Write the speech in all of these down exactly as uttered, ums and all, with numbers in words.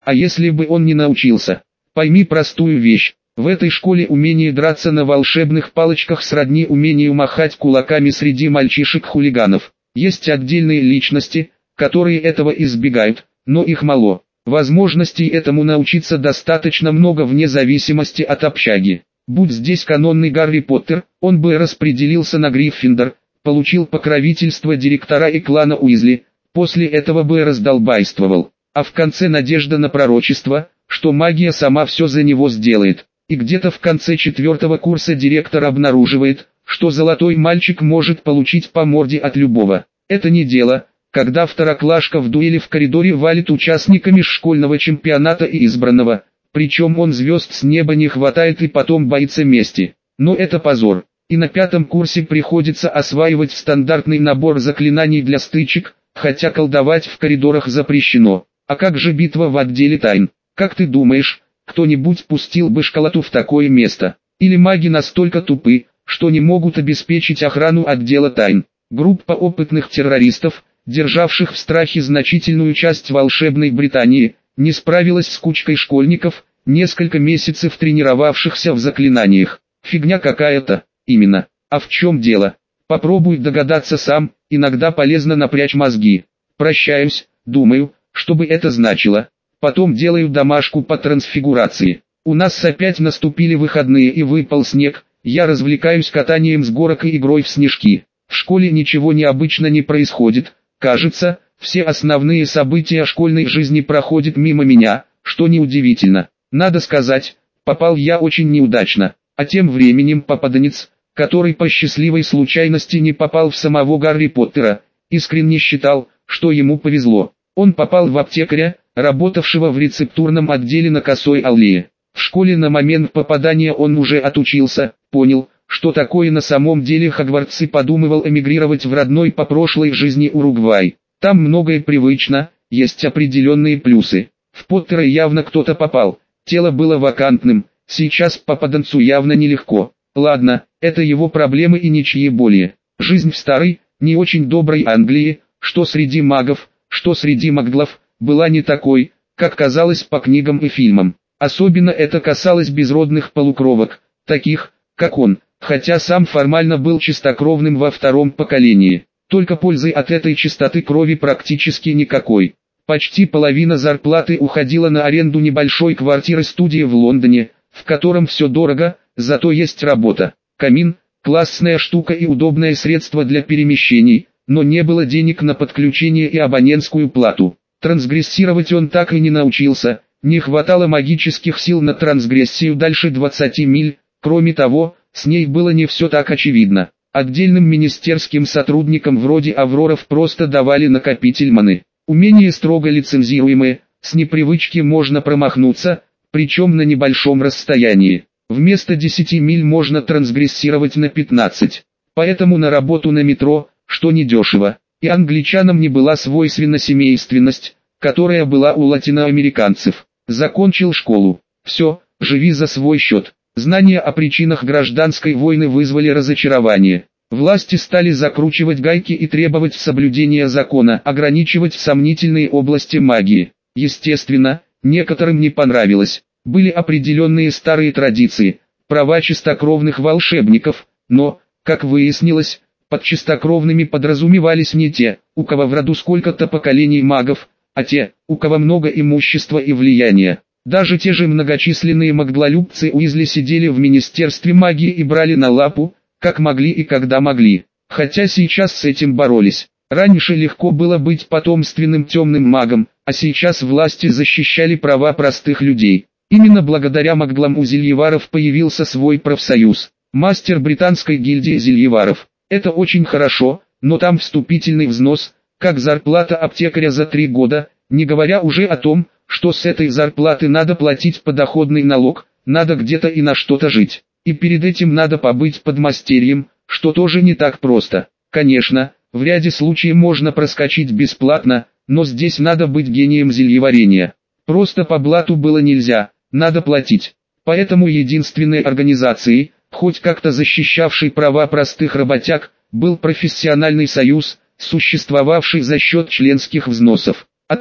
А если бы он не научился? Пойми простую вещь. В этой школе умение драться на волшебных палочках сродни умению махать кулаками среди мальчишек-хулиганов. Есть отдельные личности, которые этого избегают, но их мало. Возможностей этому научиться достаточно много вне зависимости от общаги. Будь здесь канонный Гарри Поттер, он бы распределился на Гриффиндор, получил покровительство директора и клана Уизли, после этого бы раздолбайствовал. А в конце надежда на пророчество, что магия сама все за него сделает. И где-то в конце четвертого курса директор обнаруживает, что золотой мальчик может получить по морде от любого. Это не дело, когда второклашка в дуэли в коридоре валит участниками школьного чемпионата и избранного, причем он звезд с неба не хватает и потом боится мести. Но это позор. И на пятом курсе приходится осваивать стандартный набор заклинаний для стычек, хотя колдовать в коридорах запрещено. А как же битва в отделе тайн? Как ты думаешь, кто-нибудь пустил бы школоту в такое место? Или маги настолько тупы, что не могут обеспечить охрану отдела тайн? Группа опытных террористов, державших в страхе значительную часть волшебной Британии, не справилась с кучкой школьников, несколько месяцев тренировавшихся в заклинаниях. Фигня какая-то, именно. А в чем дело? Попробуй догадаться сам, иногда полезно напрячь мозги. Прощаюсь, думаю, что бы это значило. Потом делаю домашку по трансфигурации. У нас опять наступили выходные и выпал снег, я развлекаюсь катанием с горок и игрой в снежки. В школе ничего необычно не происходит, кажется, все основные события школьной жизни проходят мимо меня, что неудивительно. Надо сказать, попал я очень неудачно, а тем временем попаданец, который по счастливой случайности не попал в самого Гарри Поттера, искренне считал, что ему повезло. Он попал в аптекаря, работавшего в рецептурном отделе на Косой аллее. В школе на момент попадания он уже отучился, понял, что такое на самом деле Хогвартс и подумывал эмигрировать в родной по прошлой жизни Уругвай. Там многое привычно, есть определенные плюсы. В Поттера явно кто-то попал, тело было вакантным, сейчас попаданцу явно нелегко. Ладно, это его проблемы и ничьи более. Жизнь в старой, не очень доброй Англии, что среди магов, что среди маглов, была не такой, как казалось по книгам и фильмам. Особенно это касалось безродных полукровок, таких, как он, хотя сам формально был чистокровным во втором поколении. Только пользы от этой чистоты крови практически никакой. Почти половина зарплаты уходила на аренду небольшой квартиры-студии в Лондоне, в котором все дорого, зато есть работа. Камин – классная штука и удобное средство для перемещений, но не было денег на подключение и абонентскую плату. Трансгрессировать он так и не научился, не хватало магических сил на трансгрессию дальше двадцати миль, кроме того, с ней было не все так очевидно. Отдельным министерским сотрудникам вроде Авроров просто давали накопитель маны. Умение строго лицензируемое, с непривычки можно промахнуться, причем на небольшом расстоянии. Вместо десяти миль можно трансгрессировать на пятнадцать. Поэтому на работу на метро, что недешево. И англичанам не была свойственна семейственность, которая была у латиноамериканцев. Закончил школу. Все, живи за свой счет. Знания о причинах гражданской войны вызвали разочарование. Власти стали закручивать гайки и требовать соблюдения закона, ограничивать сомнительные области магии. Естественно, некоторым не понравилось. Были определенные старые традиции, права чистокровных волшебников, но, как выяснилось, под чистокровными подразумевались не те, у кого в роду сколько-то поколений магов, а те, у кого много имущества и влияния. Даже те же многочисленные магдлолюбцы Уизли сидели в Министерстве магии и брали на лапу, как могли и когда могли. Хотя сейчас с этим боролись. Раньше легко было быть потомственным темным магом, а сейчас власти защищали права простых людей. Именно благодаря магдлам у зельеваров появился свой профсоюз. Мастер британской гильдии зельеваров. Это очень хорошо, но там вступительный взнос, как зарплата аптекаря за три года, не говоря уже о том, что с этой зарплаты надо платить подоходный налог, надо где-то и на что-то жить. И перед этим надо побыть подмастерьем, что тоже не так просто. Конечно, в ряде случаев можно проскочить бесплатно, но здесь надо быть гением зельеварения. Просто по блату было нельзя, надо платить. Поэтому единственной организацией, хоть как-то защищавшей права простых работяг, был профессиональный союз, существовавший за счет членских взносов. А так,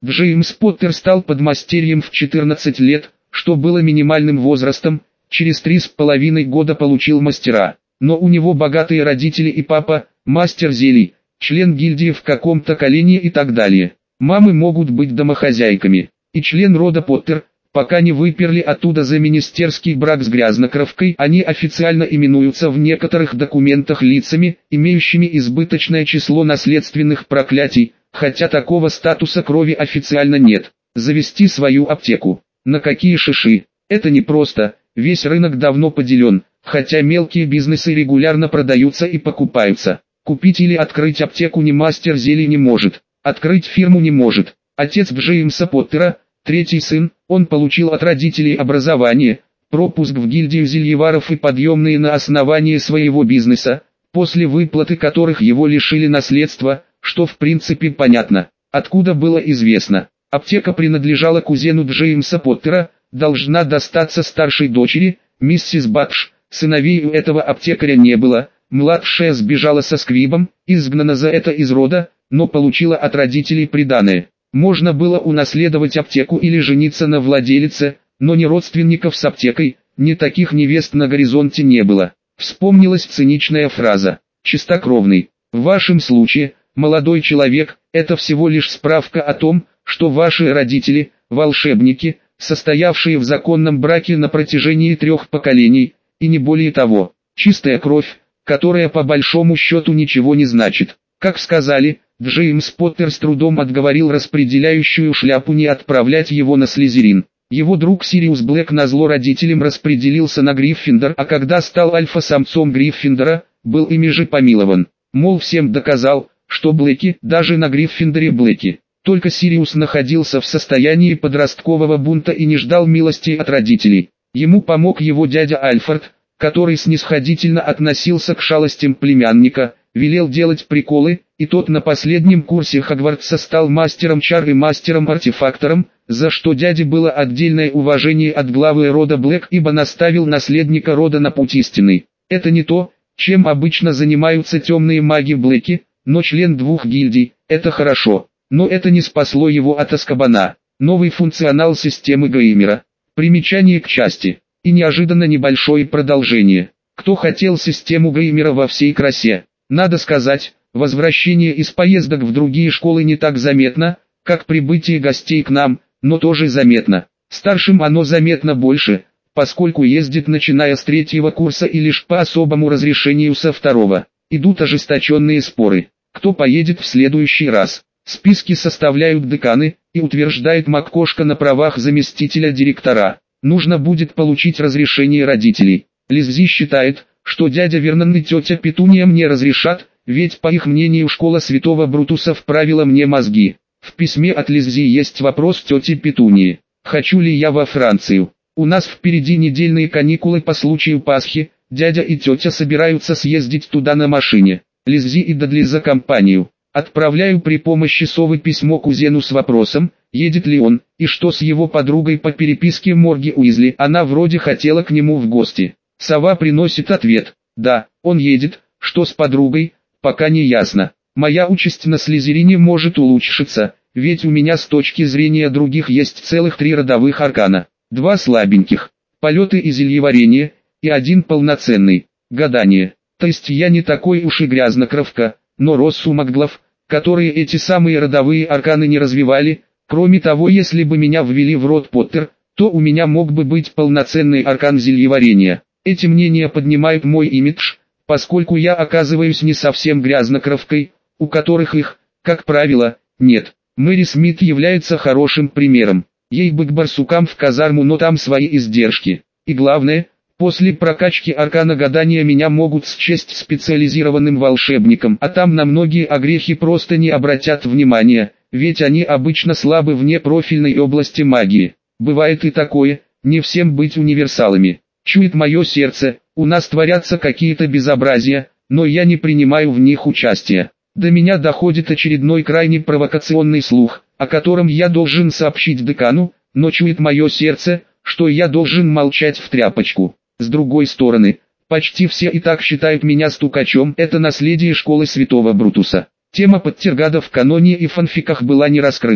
Джеймс Поттер стал подмастерьем в четырнадцать лет, что было минимальным возрастом, через три с половиной года получил мастера. Но у него богатые родители и папа, мастер зелий, член гильдии в каком-то колене и так далее. Мамы могут быть домохозяйками. И член рода Поттер, пока не выперли оттуда за министерский брак с грязнокровкой, они официально именуются в некоторых документах лицами, имеющими избыточное число наследственных проклятий, хотя такого статуса крови официально нет. Завести свою аптеку. На какие шиши? Это непросто, весь рынок давно поделен, хотя мелкие бизнесы регулярно продаются и покупаются. Купить или открыть аптеку ни мастер зелий не может, открыть фирму не может. Отец Джеймса Поттера, третий сын, он получил от родителей образование, пропуск в гильдию зельеваров и подъемные на основании своего бизнеса, после выплаты которых его лишили наследства, что в принципе понятно. Откуда было известно? Аптека принадлежала кузену Джеймса Поттера, должна достаться старшей дочери, миссис Бадж. Сыновей у этого аптекаря не было, младшая сбежала со сквибом, изгнана за это из рода, но получила от родителей приданое. Можно было унаследовать аптеку или жениться на владелице, но ни родственников с аптекой, ни таких невест на горизонте не было. Вспомнилась циничная фраза «чистокровный». В вашем случае, молодой человек, это всего лишь справка о том, что ваши родители – волшебники, состоявшие в законном браке на протяжении трех поколений, и не более того. Чистая кровь, которая по большому счету ничего не значит. Как сказали, Джеймс Поттер с трудом отговорил распределяющую шляпу не отправлять его на Слизерин. Его друг Сириус Блэк назло родителям распределился на Гриффиндор, а когда стал альфа-самцом Гриффиндора, был ими же помилован. Мол, всем доказал, что Блэки, даже на Гриффиндоре Блэки. Только Сириус находился в состоянии подросткового бунта и не ждал милости от родителей. Ему помог его дядя Альфред, который снисходительно относился к шалостям племянника, велел делать приколы, и тот на последнем курсе Хогвартса стал мастером чар и мастером-артефактором, за что дяде было отдельное уважение от главы рода Блэк, ибо наставил наследника рода на путь истинный. Это не то, чем обычно занимаются темные маги Блэки, но член двух гильдий, это хорошо. Но это не спасло его от Азкабана. Новый функционал системы Геймера. Примечание к части. И неожиданно небольшое продолжение. Кто хотел систему Геймера во всей красе? Надо сказать, возвращение из поездок в другие школы не так заметно, как прибытие гостей к нам, но тоже заметно. Старшим оно заметно больше, поскольку ездит начиная с третьего курса и лишь по особому разрешению со второго. Идут ожесточенные споры. Кто поедет в следующий раз? Списки составляют деканы, и утверждает МакКошка на правах заместителя директора. Нужно будет получить разрешение родителей. Лиззи считает, что дядя Вернон и тетя Петуния мне разрешат, ведь по их мнению школа Святого Брутуса вправила мне мозги. В письме от Лиззи есть вопрос тети Петунии. Хочу ли я во Францию? У нас впереди недельные каникулы по случаю Пасхи, дядя и тетя собираются съездить туда на машине. Лиззи и Дадли за компанию. Отправляю при помощи совы письмо кузену с вопросом, едет ли он, и что с его подругой по переписке Морги Уизли. Она вроде хотела к нему в гости. Сова приносит ответ: да, он едет, что с подругой, пока не ясно. Моя участь на Слизерине может улучшиться, ведь у меня с точки зрения других есть целых три родовых аркана. Два слабеньких, полеты и зельеварение, и один полноценный, гадание. То есть я не такой уж и грязнокровка, но рос у маглов, которые эти самые родовые арканы не развивали. Кроме того, если бы меня ввели в род Поттер, то у меня мог бы быть полноценный аркан зельеварения. Эти мнения поднимают мой имидж, поскольку я оказываюсь не совсем грязнокровкой, у которых их, как правило, нет. Мэри Смит является хорошим примером. Ей бы к барсукам в казарму, но там свои издержки. И главное, после прокачки аркана гадания меня могут счесть специализированным волшебником, а там на многие огрехи просто не обратят внимания, ведь они обычно слабы вне профильной области магии. Бывает и такое, не всем быть универсалами. Чует мое сердце, у нас творятся какие-то безобразия, но я не принимаю в них участия. До меня доходит очередной крайне провокационный слух, о котором я должен сообщить декану, но чует мое сердце, что я должен молчать в тряпочку. С другой стороны, почти все и так считают меня стукачом, это наследие школы Святого Брутуса. Тема Поттергада в каноне и фанфиках была не раскрыта.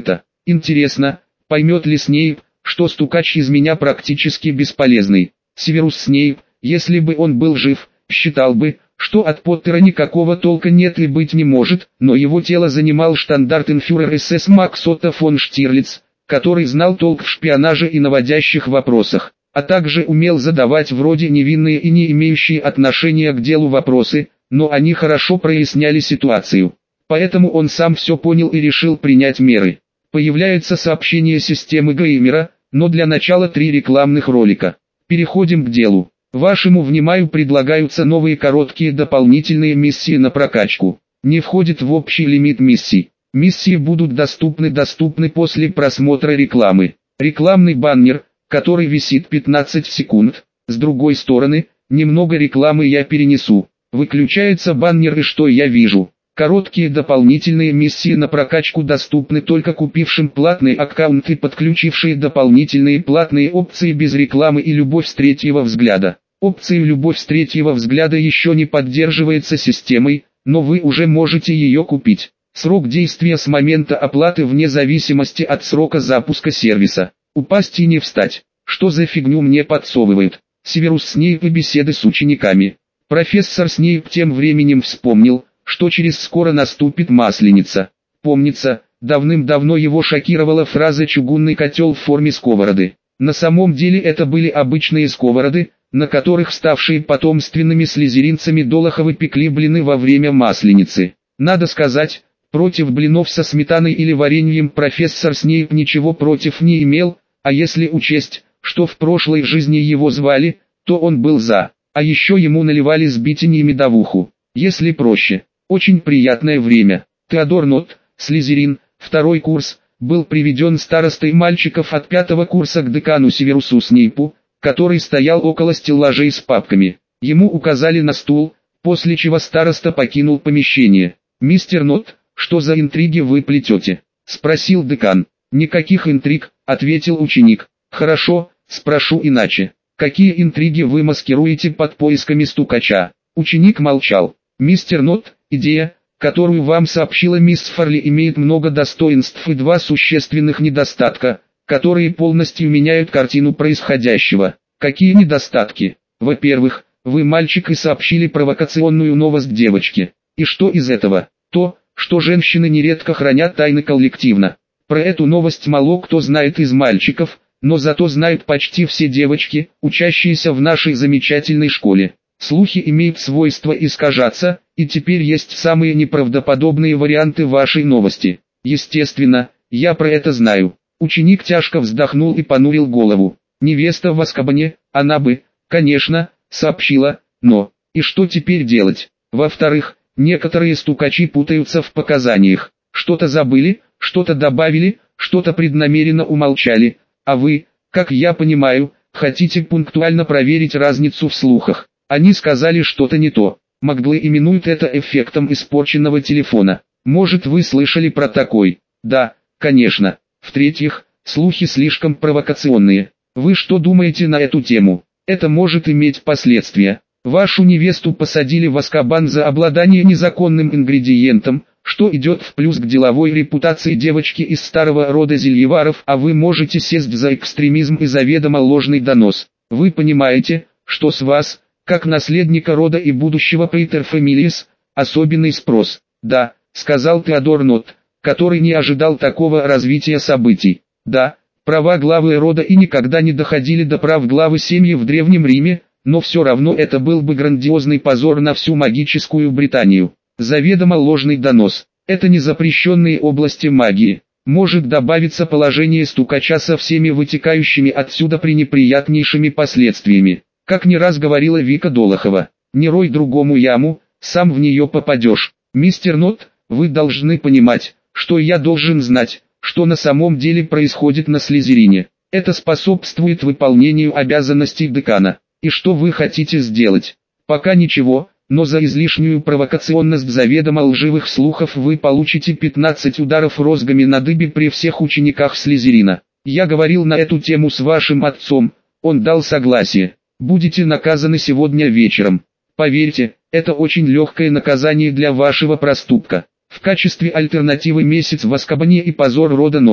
Интересно, поймет ли Снейп, что стукач из меня практически бесполезный. Северус Снейп, если бы он был жив, считал бы, что от Поттера никакого толка нет и быть не может, но его тело занимал штандартенфюрер СС Макс Отто фон Штирлиц, который знал толк в шпионаже и наводящих вопросах, а также умел задавать вроде невинные и не имеющие отношения к делу вопросы, но они хорошо проясняли ситуацию. Поэтому он сам все понял и решил принять меры. Появляется сообщение системы Геймера, но для начала три рекламных ролика. Переходим к делу. Вашему вниманию предлагаются новые короткие дополнительные миссии на прокачку. Не входит в общий лимит миссий. Миссии будут доступны доступны после просмотра рекламы. Рекламный баннер, который висит пятнадцать секунд. С другой стороны, немного рекламы я перенесу. Выключается баннер и что я вижу? Короткие дополнительные миссии на прокачку доступны только купившим платный аккаунт и подключившие дополнительные платные опции без рекламы и любовь с третьего взгляда. Опция «Любовь с третьего взгляда» еще не поддерживается системой, но вы уже можете ее купить. Срок действия с момента оплаты вне зависимости от срока запуска сервиса. Упасть и не встать. Что за фигню мне подсовывают? Северус Снейп и беседы с учениками. Профессор Снейп тем временем вспомнил, что через скоро наступит Масленица. Помнится, давным-давно его шокировала фраза «чугунный котел в форме сковороды». На самом деле это были обычные сковороды, на которых ставшие потомственными слизеринцами Долоховы пекли блины во время Масленицы. Надо сказать, против блинов со сметаной или вареньем профессор Снейп ничего против не имел, а если учесть, что в прошлой жизни его звали, то он был за, а еще ему наливали сбитень и медовуху. Если проще. Очень приятное время. Теодор Нотт, Слизерин, второй курс, был приведен старостой мальчиков от пятого курса к декану Северусу Снейпу, который стоял около стеллажей с папками. Ему указали на стул, после чего староста покинул помещение. «Мистер Нотт, что за интриги вы плетете?» – спросил декан. «Никаких интриг», – ответил ученик. «Хорошо, спрошу иначе. Какие интриги вы маскируете под поисками стукача?» Ученик молчал. «Мистер Нотт, идея, которую вам сообщила мисс Фарли, имеет много достоинств и два существенных недостатка, которые полностью меняют картину происходящего. Какие недостатки? Во-первых, вы мальчик и сообщили провокационную новость девочке. И что из этого? То, что женщины нередко хранят тайны коллективно. Про эту новость мало кто знает из мальчиков, но зато знают почти все девочки, учащиеся в нашей замечательной школе. Слухи имеют свойство искажаться, и теперь есть самые неправдоподобные варианты вашей новости. Естественно, я про это знаю». Ученик тяжко вздохнул и понурил голову. «Невеста в Азкабане, она бы, конечно, сообщила, но, и что теперь делать? Во-вторых, некоторые стукачи путаются в показаниях. Что-то забыли, что-то добавили, что-то преднамеренно умолчали, а вы, как я понимаю, хотите пунктуально проверить разницу в слухах. Они сказали что-то не то. Маглы именуют это эффектом испорченного телефона. Может, вы слышали про такой? Да, конечно. В-третьих, слухи слишком провокационные. Вы что думаете на эту тему? Это может иметь последствия. Вашу невесту посадили в Азкабан за обладание незаконным ингредиентом, что идет в плюс к деловой репутации девочки из старого рода Зельеваров, а вы можете сесть за экстремизм и заведомо ложный донос. Вы понимаете, что с вас, как наследника рода и будущего пейтерфамилиес, особенный спрос. Да, сказал Теодор Нотт, который не ожидал такого развития событий. Да, права главы рода и никогда не доходили до прав главы семьи в Древнем Риме, но все равно это был бы грандиозный позор на всю магическую Британию. Заведомо ложный донос. Это не запрещенные области магии. Может добавиться положение стукача со всеми вытекающими отсюда пренеприятнейшими последствиями. Как не раз говорила Вика Долохова, не рой другому яму, сам в нее попадешь. Мистер Нотт, вы должны понимать, что я должен знать, что на самом деле происходит на Слизерине. Это способствует выполнению обязанностей декана. И что вы хотите сделать? Пока ничего, но за излишнюю провокационность заведомо лживых слухов вы получите пятнадцать ударов розгами на дыбе при всех учениках Слизерина. Я говорил на эту тему с вашим отцом, он дал согласие. Будете наказаны сегодня вечером. Поверьте, это очень легкое наказание для вашего проступка. В качестве альтернативы месяц в Азкабане и позор рода Нотт.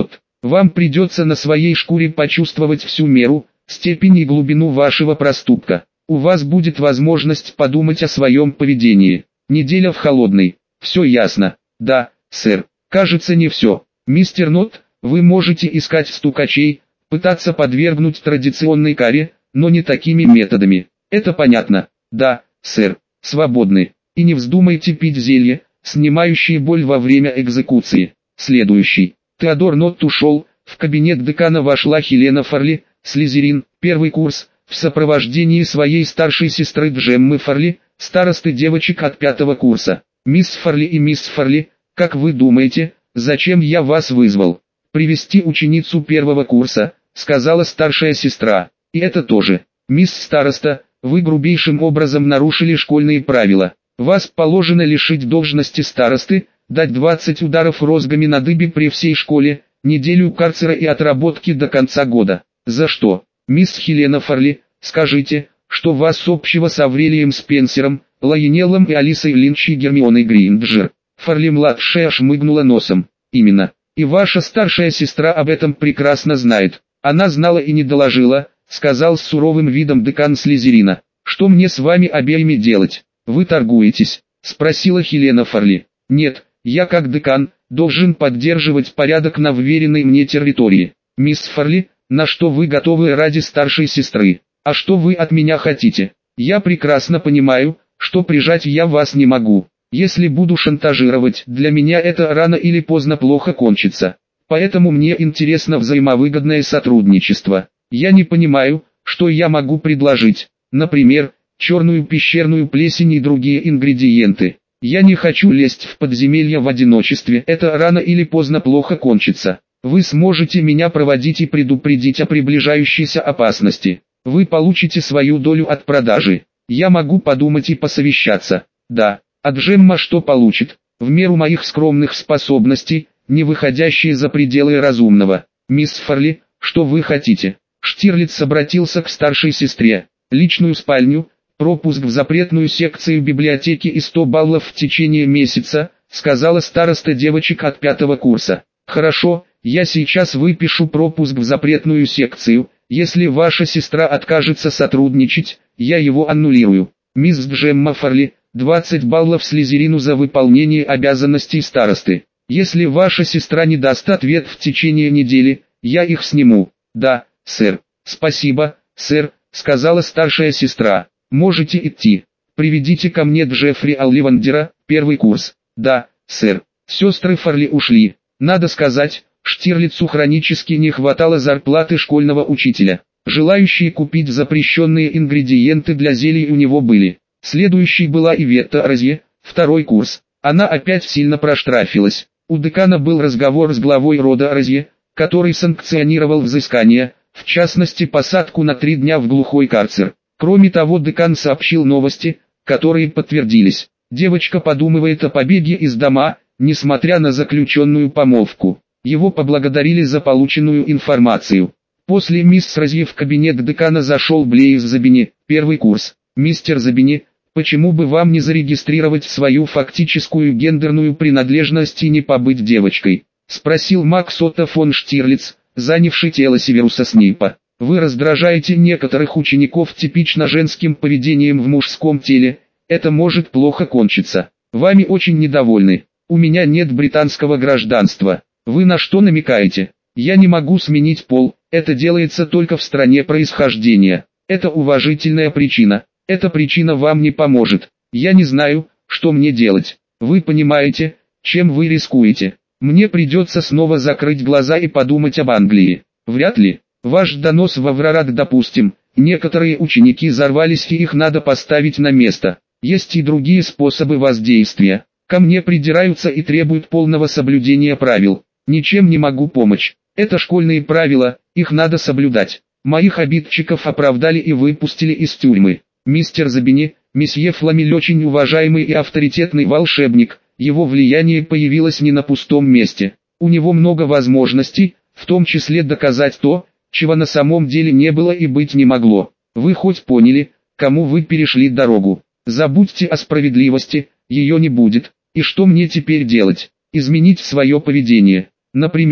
Вам придется на своей шкуре почувствовать всю меру, степень и глубину вашего проступка. У вас будет возможность подумать о своем поведении. Неделя в холодной. Все ясно. Да, сэр. Кажется, не все. Мистер Нот, вы можете искать стукачей, пытаться подвергнуть традиционной каре, но не такими методами. Это понятно. Да, сэр. Свободны. И не вздумайте пить зелье, снимающие боль во время экзекуции. Следующий. Теодор Нот ушел, в кабинет декана вошла Хелена Фарли, Слизерин, первый курс, в сопровождении своей старшей сестры Джеммы Фарли, старосты девочек от пятого курса. «Мисс Фарли и мисс Фарли, как вы думаете, зачем я вас вызвал?» «Привести ученицу первого курса», — сказала старшая сестра. «И это тоже. Мисс Староста, вы грубейшим образом нарушили школьные правила. Вас положено лишить должности старосты, дать двадцать ударов розгами на дыбе при всей школе, неделю карцера и отработки до конца года. За что? Мисс Хелена Фарли, скажите, что вас общего с Аврелием Спенсером, Лайонеллом и Алисой Линч и Гермионой Гринджер?» Фарли-младшая шмыгнула носом. «Именно. И ваша старшая сестра об этом прекрасно знает. Она знала и не доложила», — сказал с суровым видом декан Слизерина. «Что мне с вами обеими делать? Вы торгуетесь?» — спросила Хелена Фарли. «Нет, я как декан, должен поддерживать порядок на вверенной мне территории. Мисс Фарли, на что вы готовы ради старшей сестры? А что вы от меня хотите? Я прекрасно понимаю, что прижать я вас не могу. Если буду шантажировать, для меня это рано или поздно плохо кончится. Поэтому мне интересно взаимовыгодное сотрудничество. Я не понимаю, что я могу предложить. Например, черную пещерную плесень и другие ингредиенты. Я не хочу лезть в подземелье в одиночестве, это рано или поздно плохо кончится. Вы сможете меня проводить и предупредить о приближающейся опасности. Вы получите свою долю от продажи. Я могу подумать и посовещаться. Да, а Джемма что получит? В меру моих скромных способностей, не выходящие за пределы разумного. Мисс Фарли, что вы хотите? Штирлиц обратился к старшей сестре. Личную спальню, пропуск в запретную секцию библиотеки и сто баллов в течение месяца, сказала староста девочек от пятого курса. Хорошо, я сейчас выпишу пропуск в запретную секцию. Если ваша сестра откажется сотрудничать, я его аннулирую. Мисс Джемма Фарли, двадцать баллов Слизерину за выполнение обязанностей старосты. Если ваша сестра не даст ответ в течение недели, я их сниму. Да, сэр. Спасибо, сэр, сказала старшая сестра. Можете идти. Приведите ко мне Джеффри Алливандера, первый курс. Да, сэр. Сестры Фарли ушли. Надо сказать, Штирлицу хронически не хватало зарплаты школьного учителя. Желающие купить запрещенные ингредиенты для зелий у него были. Следующей была Иветта Розье, второй курс. Она опять сильно проштрафилась. У декана был разговор с главой рода Розье, который санкционировал взыскание, в частности посадку на три дня в глухой карцер. Кроме того, декан сообщил новости, которые подтвердились. Девочка подумывает о побеге из дома, несмотря на заключенную помолвку. Его поблагодарили за полученную информацию. После мисс Розье в кабинет декана зашел Блейз Забини, первый курс. «Мистер Забини, почему бы вам не зарегистрировать свою фактическую гендерную принадлежность и не побыть девочкой?» — спросил Макс Отто фон Штирлиц, занявший тело Северуса Снейпа. «Вы раздражаете некоторых учеников типично женским поведением в мужском теле, это может плохо кончиться. Вами очень недовольны. У меня нет британского гражданства. Вы на что намекаете? Я не могу сменить пол, это делается только в стране происхождения. Это уважительная причина. Эта причина вам не поможет. Я не знаю, что мне делать. Вы понимаете, чем вы рискуете? Мне придется снова закрыть глаза и подумать об Англии. Вряд ли. Ваш донос в Аврорад, допустим. Некоторые ученики взорвались и их надо поставить на место. Есть и другие способы воздействия. Ко мне придираются и требуют полного соблюдения правил. Ничем не могу помочь. Это школьные правила, их надо соблюдать. Моих обидчиков оправдали и выпустили из тюрьмы. Мистер Забини, месье Фламель очень уважаемый и авторитетный волшебник, его влияние появилось не на пустом месте. У него много возможностей, в том числе доказать то, чего на самом деле не было и быть не могло. Вы хоть поняли, кому вы перешли дорогу? Забудьте о справедливости, ее не будет. И что мне теперь делать? Изменить свое поведение. Например,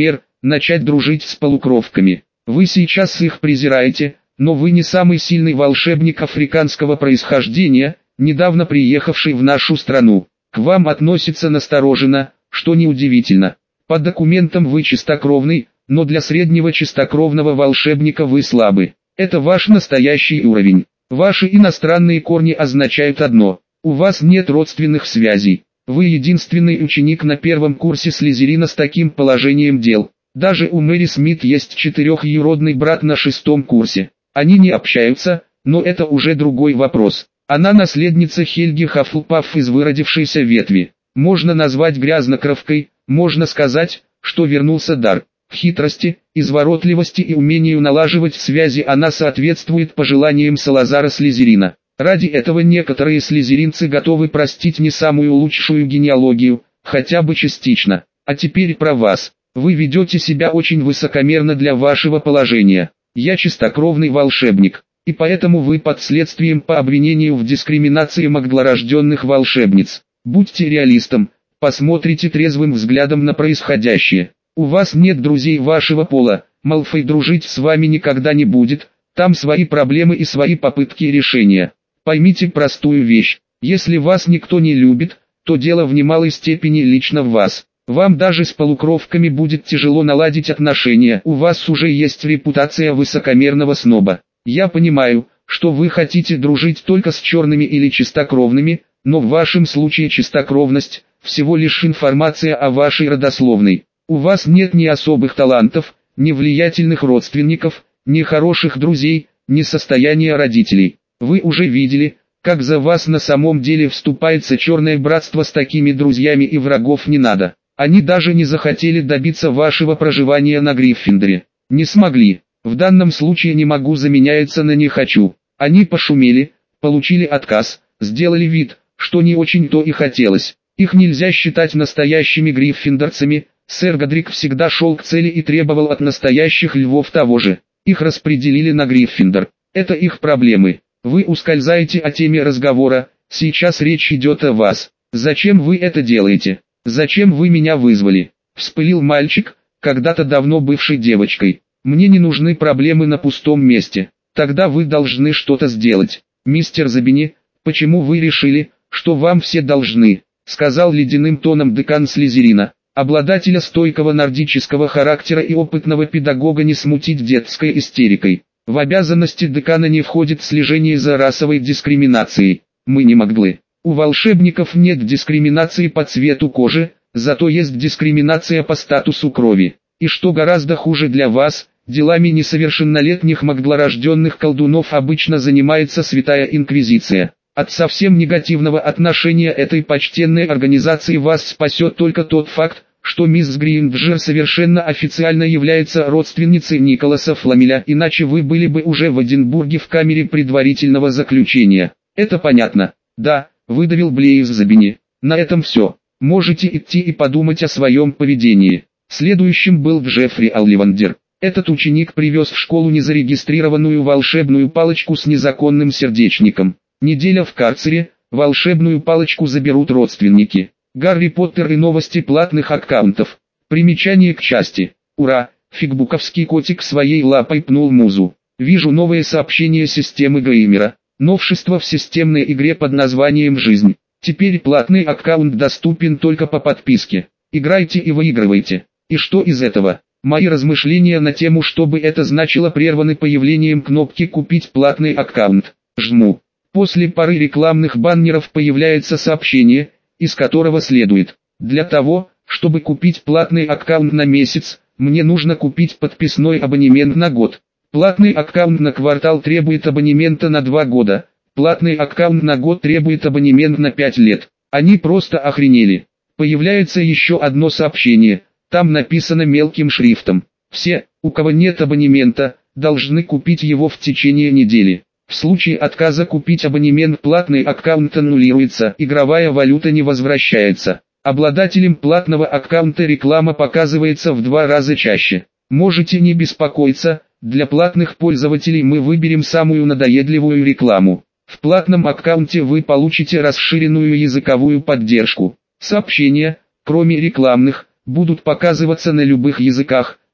начать дружить с полукровками. Вы сейчас их презираете, но вы не самый сильный волшебник африканского происхождения, недавно приехавший в нашу страну. К вам относятся настороженно, что неудивительно. По документам вы чистокровный, но для среднего чистокровного волшебника вы слабы. Это ваш настоящий уровень. Ваши иностранные корни означают одно: у вас нет родственных связей. Вы единственный ученик на первом курсе Слизерина с таким положением дел. Даже у Мэри Смит есть четырехюродный брат на шестом курсе. Они не общаются, но это уже другой вопрос. Она наследница Хельги Хаффлпафф из выродившейся ветви. Можно назвать грязнокровкой, можно сказать, что вернулся дар. В хитрости, изворотливости и умению налаживать связи она соответствует пожеланиям Салазара Слизерина. Ради этого некоторые слизеринцы готовы простить не самую лучшую генеалогию, хотя бы частично. А теперь про вас. Вы ведете себя очень высокомерно для вашего положения. Я чистокровный волшебник, и поэтому вы под следствием по обвинению в дискриминации маглорожденных волшебниц. Будьте реалистом, посмотрите трезвым взглядом на происходящее. У вас нет друзей вашего пола, Малфой дружить с вами никогда не будет, там свои проблемы и свои попытки решения. Поймите простую вещь: если вас никто не любит, то дело в немалой степени лично в вас. Вам даже с полукровками будет тяжело наладить отношения, у вас уже есть репутация высокомерного сноба. Я понимаю, что вы хотите дружить только с черными или чистокровными, но в вашем случае чистокровность – всего лишь информация о вашей родословной. У вас нет ни особых талантов, ни влиятельных родственников, ни хороших друзей, ни состояния родителей. Вы уже видели, как за вас на самом деле вступается черное братство, с такими друзьями и врагов не надо. Они даже не захотели добиться вашего проживания на Гриффиндоре. Не смогли. В данном случае «не могу» заменяется на «не хочу». Они пошумели, получили отказ, сделали вид, что не очень-то и хотелось. Их нельзя считать настоящими гриффиндорцами. Сэр Годрик всегда шел к цели и требовал от настоящих львов того же. Их распределили на Гриффиндор. Это их проблемы. Вы ускользаете от темы разговора, сейчас речь идет о вас. Зачем вы это делаете? «Зачем вы меня вызвали?» – вспылил мальчик, когда-то давно бывший девочкой. «Мне не нужны проблемы на пустом месте. Тогда вы должны что-то сделать. Мистер Забини, почему вы решили, что вам все должны?» – сказал ледяным тоном декан Слизерина. Обладателя стойкого нордического характера и опытного педагога не смутить детской истерикой. В обязанности декана не входит слежение за расовой дискриминацией. Мы не могли. У волшебников нет дискриминации по цвету кожи, зато есть дискриминация по статусу крови. И что гораздо хуже для вас, делами несовершеннолетних маглорожденных колдунов обычно занимается Святая Инквизиция. От совсем негативного отношения этой почтенной организации вас спасет только тот факт, что мисс Гринджер совершенно официально является родственницей Николаса Фламеля, иначе вы были бы уже в Эдинбурге в камере предварительного заключения. Это понятно? Да. Выдавил Блейз Забини. На этом все. Можете идти и подумать о своем поведении. Следующим был Джеффри Олливандер. Этот ученик привез в школу незарегистрированную волшебную палочку с незаконным сердечником. Неделя в карцере, волшебную палочку заберут родственники. Гарри Поттер и новости платных аккаунтов. Примечание к части. Ура, фигбуковский котик своей лапой пнул музу. Вижу новое сообщение системы Геймера. Новшество в системной игре под названием «Жизнь». Теперь платный аккаунт доступен только по подписке. Играйте и выигрывайте. И что из этого? Мои размышления на тему, что бы это значило, прерваны появлением кнопки «Купить платный аккаунт». Жму. После пары рекламных баннеров появляется сообщение, из которого следует: для того, чтобы купить платный аккаунт на месяц, мне нужно купить подписной абонемент на год. Платный аккаунт на квартал требует абонемента на два года, платный аккаунт на год требует абонемент на пять лет. Они просто охренели. Появляется еще одно сообщение, там написано мелким шрифтом: все, у кого нет абонемента, должны купить его в течение недели. В случае отказа купить абонемент платный аккаунт аннулируется, игровая валюта не возвращается. Обладателям платного аккаунта реклама показывается в два раза чаще. Можете не беспокоиться. Для платных пользователей мы выберем самую надоедливую рекламу. В платном аккаунте вы получите расширенную языковую поддержку. Сообщения, кроме рекламных, будут показываться на любых языках,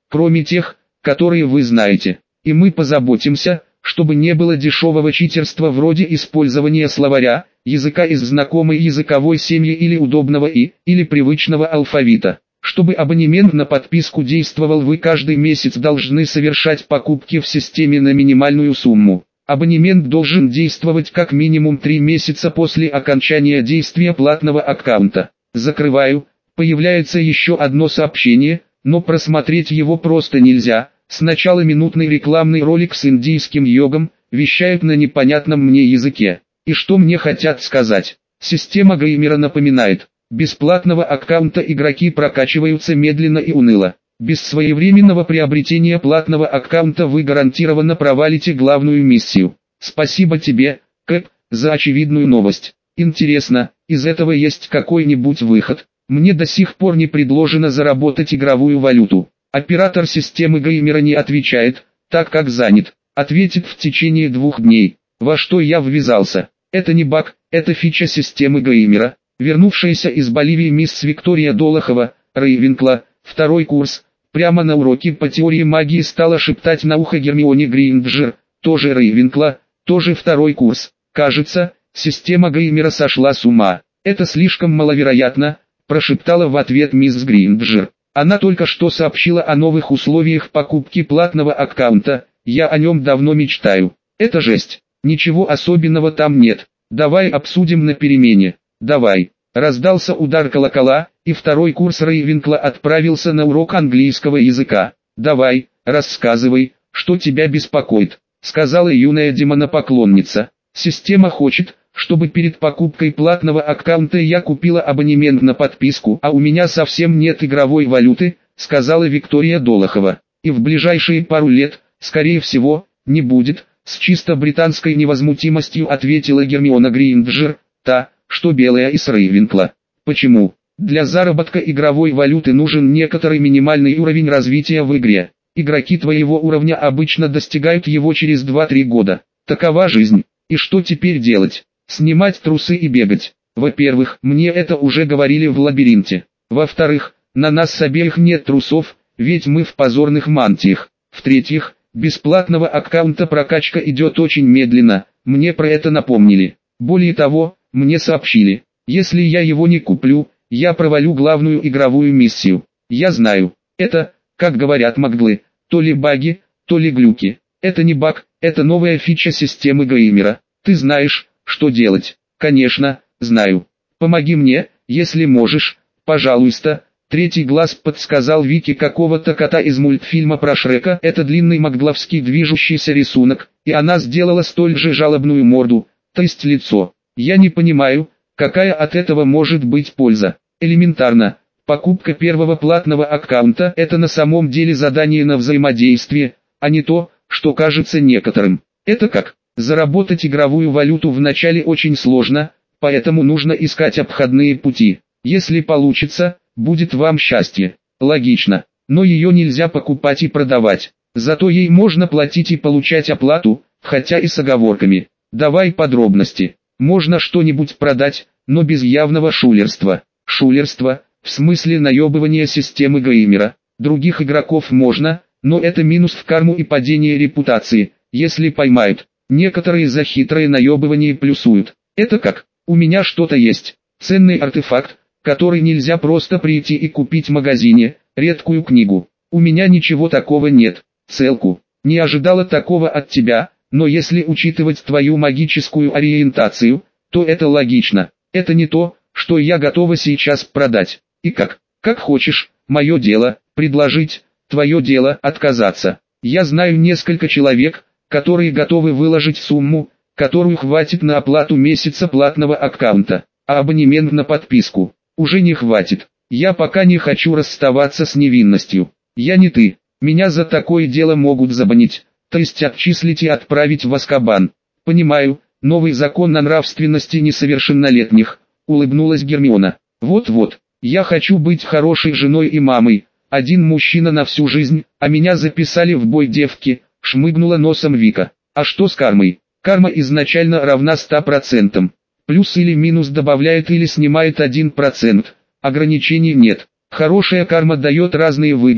кроме тех, которые вы знаете. И мы позаботимся, чтобы не было дешевого читерства вроде использования словаря, языка из знакомой языковой семьи или удобного и, или привычного алфавита. Чтобы абонемент на подписку действовал, вы каждый месяц должны совершать покупки в системе на минимальную сумму. Абонемент должен действовать как минимум три месяца после окончания действия платного аккаунта. Закрываю. Появляется еще одно сообщение, но просмотреть его просто нельзя. Сначала минутный рекламный ролик с индийским йогом, вещают на непонятном мне языке. И что мне хотят сказать? Система геймера напоминает. Бесплатного аккаунта игроки прокачиваются медленно и уныло. Без своевременного приобретения платного аккаунта вы гарантированно провалите главную миссию. Спасибо тебе, Кэп, за очевидную новость. Интересно, из этого есть какой-нибудь выход? Мне до сих пор не предложено заработать игровую валюту. Оператор системы геймера не отвечает, так как занят. Ответит в течение двух дней. Во что я ввязался? Это не баг, это фича системы геймера. Вернувшаяся из Боливии мисс Виктория Долохова, Рейвенкла, второй курс, прямо на уроке по теории магии стала шептать на ухо Гермионе Грейнджер, тоже Рейвенкла, тоже второй курс. Кажется, система геймера сошла с ума. Это слишком маловероятно, прошептала в ответ мисс Грейнджер. Она только что сообщила о новых условиях покупки платного аккаунта, я о нем давно мечтаю. Это жесть, ничего особенного там нет, давай обсудим на перемене. Давай. Раздался удар колокола, и второй курс Рейвенкла отправился на урок английского языка. Давай, рассказывай, что тебя беспокоит, сказала юная демонопоклонница. Система хочет, чтобы перед покупкой платного аккаунта я купила абонемент на подписку, а у меня совсем нет игровой валюты, сказала Виктория Долохова. И в ближайшие пару лет, скорее всего, не будет, с чисто британской невозмутимостью ответила Гермиона Грейнджер, та, что белая из Рейвенкла. Почему? Для заработка игровой валюты нужен некоторый минимальный уровень развития в игре. Игроки твоего уровня обычно достигают его через два-три года. Такова жизнь. И что теперь делать? Снимать трусы и бегать. Во-первых, мне это уже говорили в лабиринте. Во-вторых, на нас с обеих нет трусов, ведь мы в позорных мантиях. В-третьих, бесплатного аккаунта прокачка идет очень медленно, мне про это напомнили. Более того, мне сообщили, если я его не куплю, я провалю главную игровую миссию. Я знаю, это, как говорят маглы, то ли баги, то ли глюки. Это не баг, это новая фича системы геймера. Ты знаешь, что делать? Конечно, знаю. Помоги мне, если можешь, пожалуйста. Третий глаз подсказал Вике какого-то кота из мультфильма про Шрека. Это длинный магловский движущийся рисунок, и она сделала столь же жалобную морду, то есть лицо. Я не понимаю, какая от этого может быть польза. Элементарно, покупка первого платного аккаунта – это на самом деле задание на взаимодействие, а не то, что кажется некоторым. Это как? Заработать игровую валюту вначале очень сложно, поэтому нужно искать обходные пути. Если получится, будет вам счастье. Логично, но ее нельзя покупать и продавать. Зато ей можно платить и получать оплату, хотя и с оговорками. Давай подробности. Можно что-нибудь продать, но без явного шулерства. Шулерство, в смысле наебывания системы геймера. Других игроков можно, но это минус в карму и падение репутации, если поймают. Некоторые за хитрое наебывание плюсуют. Это как? У меня что-то есть. Ценный артефакт, который нельзя просто прийти и купить в магазине, редкую книгу. У меня ничего такого нет. Целку. Не ожидала такого от тебя. Но если учитывать твою магическую ориентацию, то это логично. Это не то, что я готова сейчас продать. И как? Как хочешь, мое дело, предложить, твое дело, отказаться. Я знаю несколько человек, которые готовы выложить сумму, которую хватит на оплату месяца платного аккаунта, а абонемент на подписку уже не хватит. Я пока не хочу расставаться с невинностью. Я не ты. Меня за такое дело могут забанить. То есть отчислить и отправить в Азкабан. Понимаю, новый закон о нравственности несовершеннолетних, улыбнулась Гермиона. Вот-вот, я хочу быть хорошей женой и мамой, один мужчина на всю жизнь, а меня записали в бой девки, шмыгнула носом Вика. А что с кармой? Карма изначально равна ста процентам. Плюс или минус добавляет или снимает один процент, ограничений нет. Хорошая карма дает разные выгоды,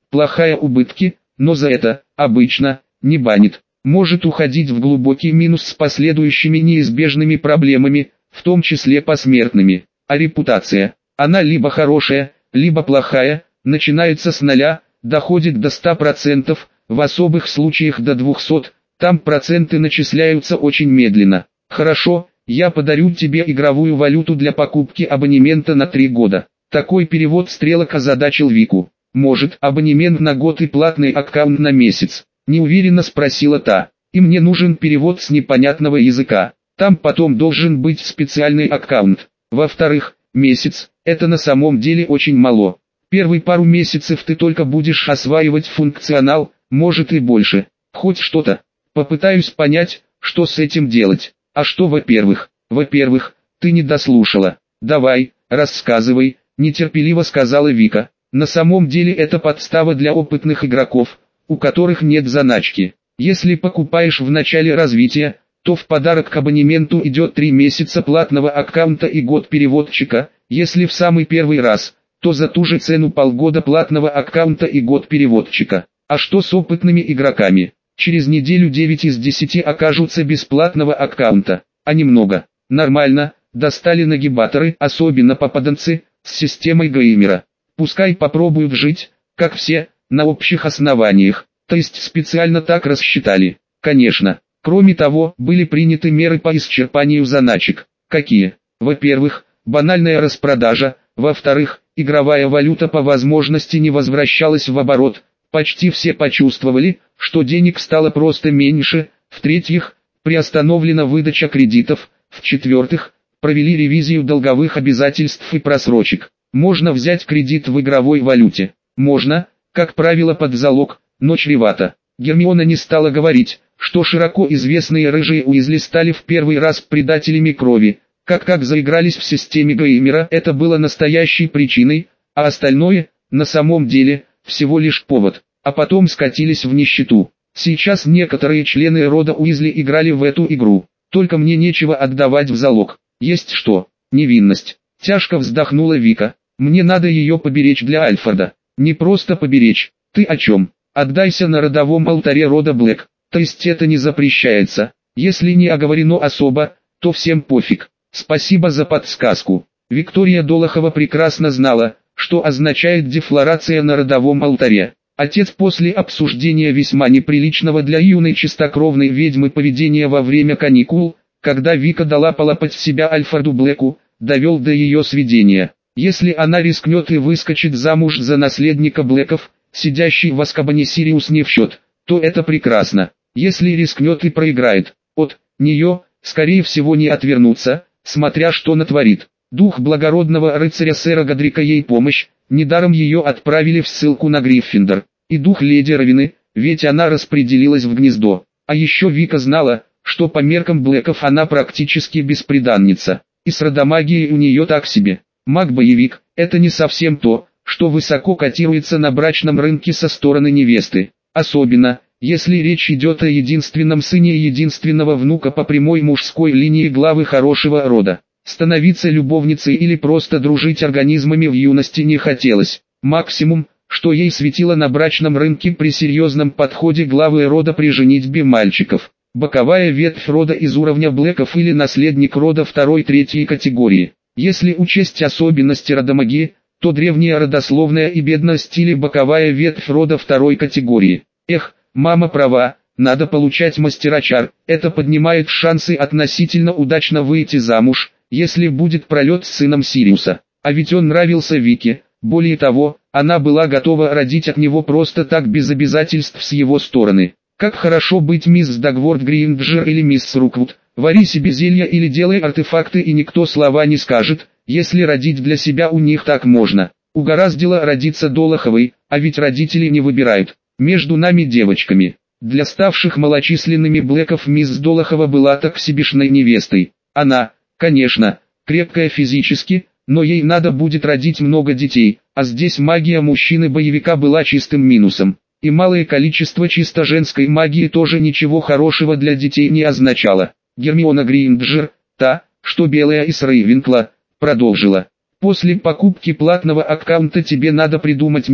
плохая убытки, но за это, обычно, не банит. Может уходить в глубокий минус с последующими неизбежными проблемами, в том числе посмертными. А репутация, она либо хорошая, либо плохая, начинается с нуля, доходит до ста процентов, в особых случаях до двухсот, там проценты начисляются очень медленно. Хорошо, я подарю тебе игровую валюту для покупки абонемента на три года. Такой перевод стрелок озадачил Вику. Может, абонемент на год и платный аккаунт на месяц? Неуверенно спросила та. И мне нужен перевод с непонятного языка. Там потом должен быть специальный аккаунт. Во-вторых, месяц, это на самом деле очень мало. Первые пару месяцев ты только будешь осваивать функционал, может и больше. Хоть что-то. Попытаюсь понять, что с этим делать. А что во-первых? Во-первых, ты не дослушала. Давай, рассказывай, нетерпеливо сказала Вика. На самом деле это подстава для опытных игроков, у которых нет заначки. Если покупаешь в начале развития, то в подарок к абонементу идет три месяца платного аккаунта и год переводчика. Если в самый первый раз, то за ту же цену полгода платного аккаунта и год переводчика. А что с опытными игроками? Через неделю девять из десяти окажутся без платного аккаунта. А немного. Нормально, достали нагибаторы, особенно попаданцы, с системой геймера. Пускай попробуют жить, как все, на общих основаниях, то есть специально так рассчитали. Конечно. Кроме того, были приняты меры по исчерпанию заначек. Какие? Во-первых, банальная распродажа, во-вторых, игровая валюта по возможности не возвращалась в оборот, почти все почувствовали, что денег стало просто меньше, в-третьих, приостановлена выдача кредитов, в-четвертых, провели ревизию долговых обязательств и просрочек. Можно взять кредит в игровой валюте. Можно, как правило под залог, но чревато. Гермиона не стала говорить, что широко известные рыжие Уизли стали в первый раз предателями крови. Как как заигрались в системе геймера, это было настоящей причиной, а остальное, на самом деле, всего лишь повод. А потом скатились в нищету. Сейчас некоторые члены рода Уизли играли в эту игру. Только мне нечего отдавать в залог. Есть что? Невинность. Тяжко вздохнула Вика. Мне надо ее поберечь для Альфреда. Не просто поберечь. Ты о чем? Отдайся на родовом алтаре рода Блэк. То есть это не запрещается. Если не оговорено особо, то всем пофиг. Спасибо за подсказку. Виктория Долохова прекрасно знала, что означает дефлорация на родовом алтаре. Отец после обсуждения весьма неприличного для юной чистокровной ведьмы поведения во время каникул, когда Вика дала полапать себя Альфреду Блэку, довел до ее сведения. Если она рискнет и выскочит замуж за наследника Блэков, сидящий в Азкабане Сириус не в счет, то это прекрасно. Если рискнет и проиграет, от нее, скорее всего не отвернуться, смотря что натворит. Дух благородного рыцаря сэра Годрика ей помощь, недаром ее отправили в ссылку на Гриффиндор. И дух леди Равины, ведь она распределилась в гнездо. А еще Вика знала, что по меркам Блэков она практически бесприданница. И с родомагией у нее так себе. Маг-боевик – это не совсем то, что высоко котируется на брачном рынке со стороны невесты. Особенно, если речь идет о единственном сыне и единственного внука по прямой мужской линии главы хорошего рода. Становиться любовницей или просто дружить организмами в юности не хотелось. Максимум, что ей светило на брачном рынке при серьезном подходе главы рода при женитьбе мальчиков. Боковая ветвь рода из уровня Блэков или наследник рода второй-третьей категории. Если учесть особенности родомагии, то древняя родословная и бедность или боковая ветвь рода второй категории. Эх, мама права, надо получать мастера чар, это поднимает шансы относительно удачно выйти замуж, если будет пролет с сыном Сириуса. А ведь он нравился Вике, более того, она была готова родить от него просто так без обязательств с его стороны. Как хорошо быть мисс Дагворд Гринджер или мисс Руквуд, вари себе зелья или делай артефакты и никто слова не скажет, если родить для себя у них так можно. Угораздило родиться Долоховой, а ведь родители не выбирают. Между нами девочками. Для ставших малочисленными Блэков мисс Долохова была так себешной невестой. Она, конечно, крепкая физически, но ей надо будет родить много детей, а здесь магия мужчины-боевика была чистым минусом. И малое количество чисто женской магии тоже ничего хорошего для детей не означало. Гермиона Гринджер, та, что белая из Рейвенкла, продолжила. После покупки платного аккаунта тебе надо придумать ник,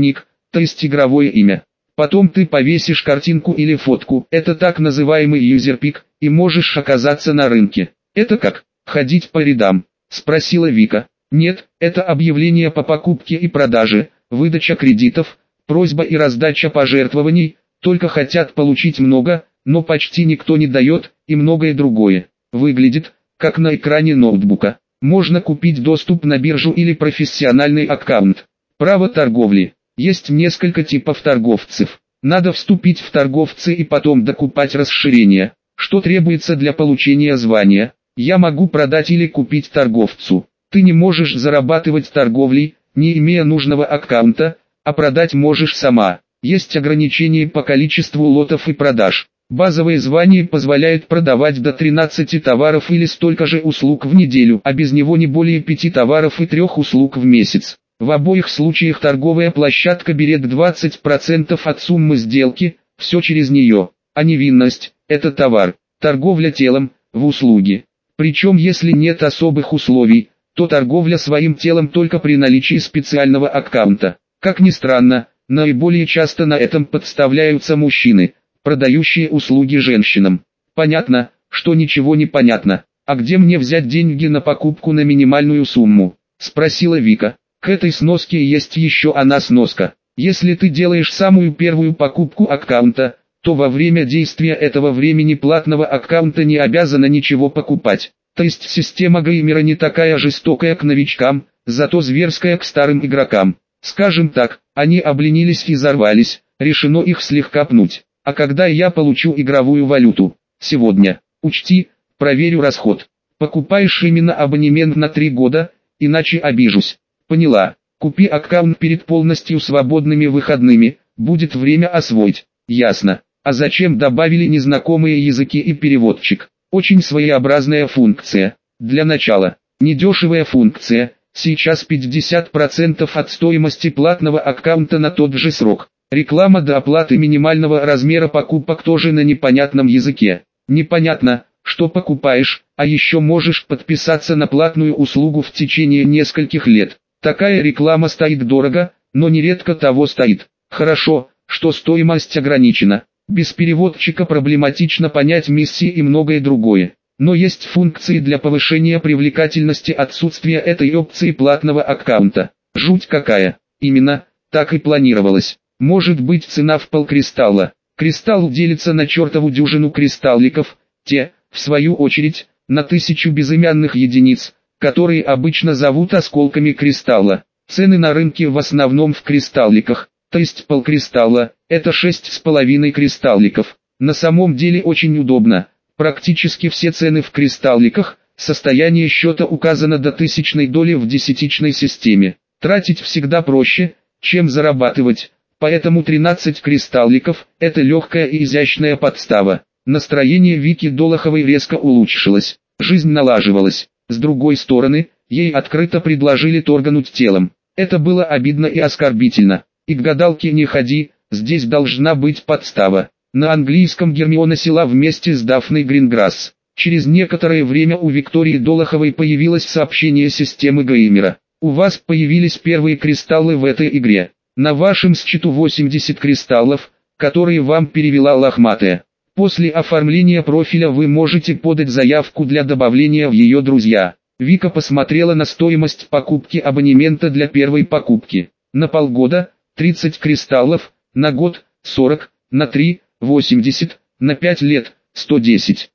то есть игровое имя. Потом ты повесишь картинку или фотку, это так называемый юзерпик, и можешь оказаться на рынке. Это как? Ходить по рядам? Спросила Вика. Нет, это объявление по покупке и продаже, выдача кредитов, просьба и раздача пожертвований, только хотят получить много, но почти никто не дает, и многое другое. Выглядит, как на экране ноутбука. Можно купить доступ на биржу или профессиональный аккаунт. Право торговли. Есть несколько типов торговцев. Надо вступить в торговцы и потом докупать расширение. Что требуется для получения звания? Я могу продать или купить торговцу. Ты не можешь зарабатывать торговлей, не имея нужного аккаунта, а продать можешь сама. Есть ограничения по количеству лотов и продаж. Базовое звание позволяет продавать до тринадцати товаров или столько же услуг в неделю, а без него не более пяти товаров и трех услуг в месяц. В обоих случаях торговая площадка берет двадцать процентов от суммы сделки, все через нее. А невинность – это товар. Торговля телом, в услуги. Причем если нет особых условий, то торговля своим телом только при наличии специального аккаунта. Как ни странно, наиболее часто на этом подставляются мужчины, продающие услуги женщинам. Понятно, что ничего не понятно. А где мне взять деньги на покупку на минимальную сумму? Спросила Вика. К этой сноске есть еще одна сноска. Если ты делаешь самую первую покупку аккаунта, то во время действия этого времени платного аккаунта не обязана ничего покупать. То есть система геймера не такая жестокая к новичкам, зато зверская к старым игрокам. Скажем так, они обленились и взорвались, решено их слегка пнуть. А когда я получу игровую валюту? Сегодня. Учти, проверю расход. Покупаешь именно абонемент на три года, иначе обижусь. Поняла. Купи аккаунт перед полностью свободными выходными, будет время освоить. Ясно. А зачем добавили незнакомые языки и переводчик? Очень своеобразная функция. Для начала, недешевая функция, сейчас пятьдесят процентов от стоимости платного аккаунта на тот же срок. Реклама до оплаты минимального размера покупок тоже на непонятном языке. Непонятно, что покупаешь, а еще можешь подписаться на платную услугу в течение нескольких лет. Такая реклама стоит дорого, но нередко того стоит. Хорошо, что стоимость ограничена. Без переводчика проблематично понять миссии и многое другое. Но есть функции для повышения привлекательности отсутствия этой опции платного аккаунта. Жуть какая. Именно, так и планировалось. Может быть цена в полкристалла. Кристалл делится на чертову дюжину кристалликов, те, в свою очередь, на тысячу безымянных единиц, которые обычно зовут осколками кристалла. Цены на рынке в основном в кристалликах, то есть полкристалла, это шесть с половиной кристалликов. На самом деле очень удобно, практически все цены в кристалликах, состояние счета указано до тысячной доли в десятичной системе. Тратить всегда проще, чем зарабатывать, поэтому тринадцать кристалликов – это легкая и изящная подстава. Настроение Вики Долоховой резко улучшилось, жизнь налаживалась. С другой стороны, ей открыто предложили торгануть телом. Это было обидно и оскорбительно. И к гадалке не ходи, здесь должна быть подстава. На английском Гермиона села вместе с Дафной Гринграсс. Через некоторое время у Виктории Долоховой появилось сообщение системы геймера. У вас появились первые кристаллы в этой игре. На вашем счету восемьдесят кристаллов, которые вам перевела лохматая. После оформления профиля вы можете подать заявку для добавления в ее друзья. Вика посмотрела на стоимость покупки абонемента для первой покупки. На полгода – тридцать кристаллов, на год – сорок, на три – восемьдесят, на пять лет – сто десять.